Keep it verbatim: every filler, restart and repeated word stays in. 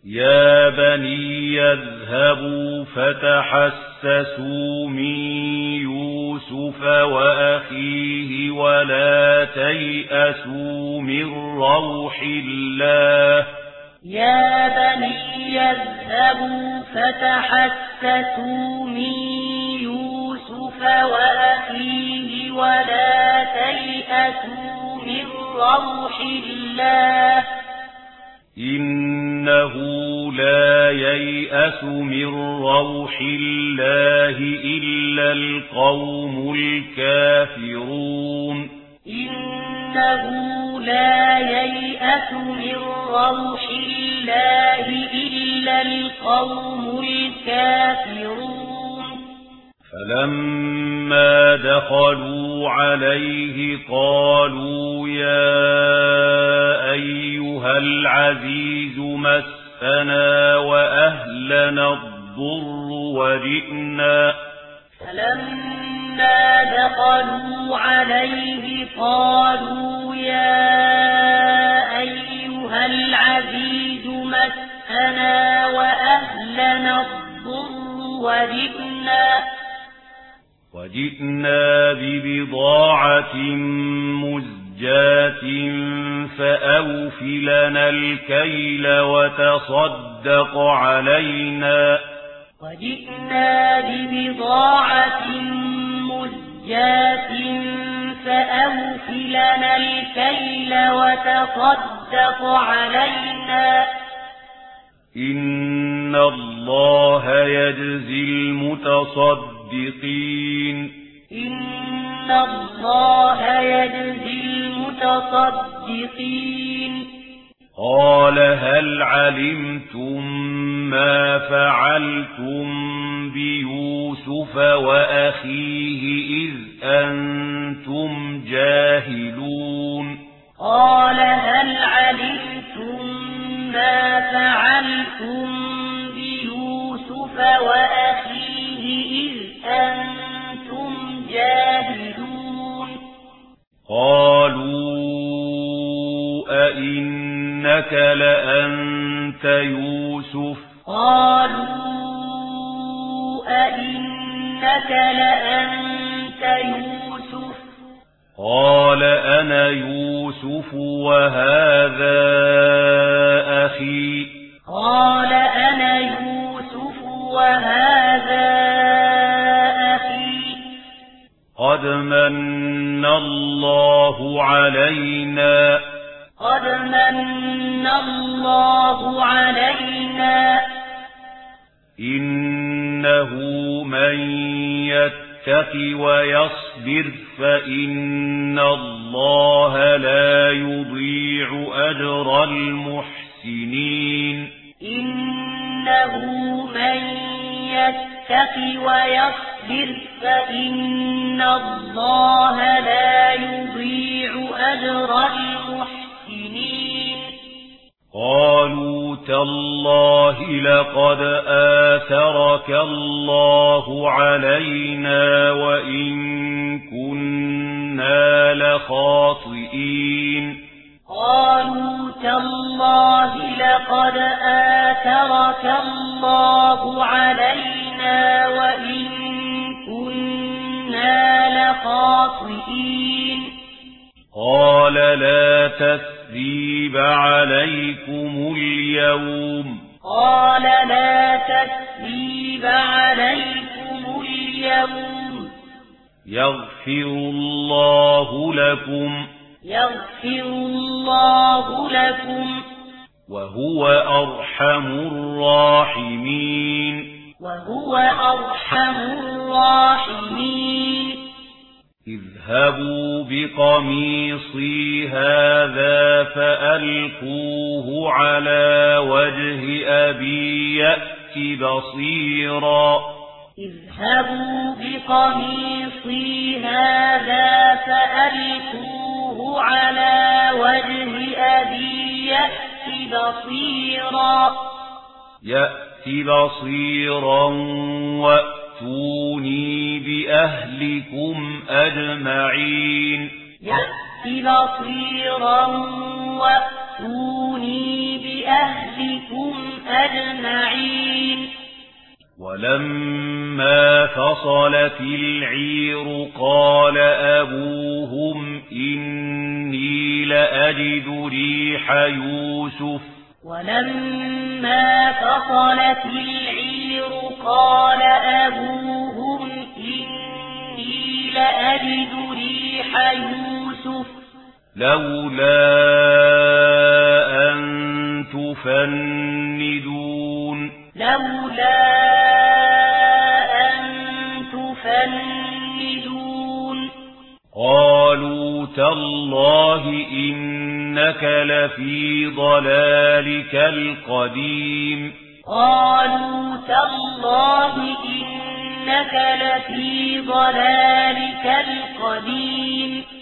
يا بني يذهبوا فتحسسوا من يوسف وأخيه ولا تيأسوا من روح الله يا بني يذهبوا فتحسسوا من يوسف وأخيه ولا تيأسوا من روح الله إنه لا ييأس من روح الله إلا القوم الكافرون إنه لا ييأس من روح الله إلا القوم الكافرون فلما دخلوا عليه قالوا يا أيها العزيز مسنا وأهلنا الضر وجئنا فلما دخلوا عليه قالوا يا أيها العزيز مسنا وأهلنا الضر وجئنا وجئنا ببضاعة مزجاة فأوف لنا الكيل وتصدق علينا وجئنا ببضاعة مزجاة فأوف لنا الكيل وتصدق علينا إن الله يجزي المتصدقين إن الله يجزي المتصدقين قال هل علمتم ما فعلتم بيوسف وأخيه إذ أنتم جاهلون قال هل علمتم ما فعلتم بيوسف وأخيه إذ أنتم جاهلون قالوا أئنك لأنت يوسف قالوا أئنك لأنت يوسف قال أنا يوسف وهذا أخي قال أنا يوسف وهذا أخي قد من الله علينا قد من الله علينا إنه من يتق ويصبر فإن الله لا يضيع أجر المحسنين إنه من يتق ويصبر فإن الله لا يضيع أجر المحسنين قالوا تالله لقد آثرك الله علينا وإن كنا لخاطئين قالوا تالله لقد آثرك الله علينا وإن كنا لخاطئين قال لا تثريب عليكم اليوم قال لا تثريب عليكم اليوم يغفر الله لكم يغفر الله لكم وهو أرحم الراحمين وهو أرحم الراحمين اذهبوا بقميصي هذا فألقوه على وجه أبي يأت بصيرا اذهبوا بقميصي هذا فألقوه على وجه أبي يأت بصيرا يأت بصيرا وأتوني بأهلكم أجمعين يأت بصيرا وأتوني وَأْتُونِي بِأَهْلِكُمْ أَجْمَعِينَ ولما فصلت العير قال أبوهم إني لأجد ريح يوسف ولما فصلت العير قال أبوهم إني لأجد ريح يوسف لولا أن تفندون لولا أن تفندون قالوا تالله إنك لفي ضلالك القديم قالوا تالله إنك لفي ضلالك القديم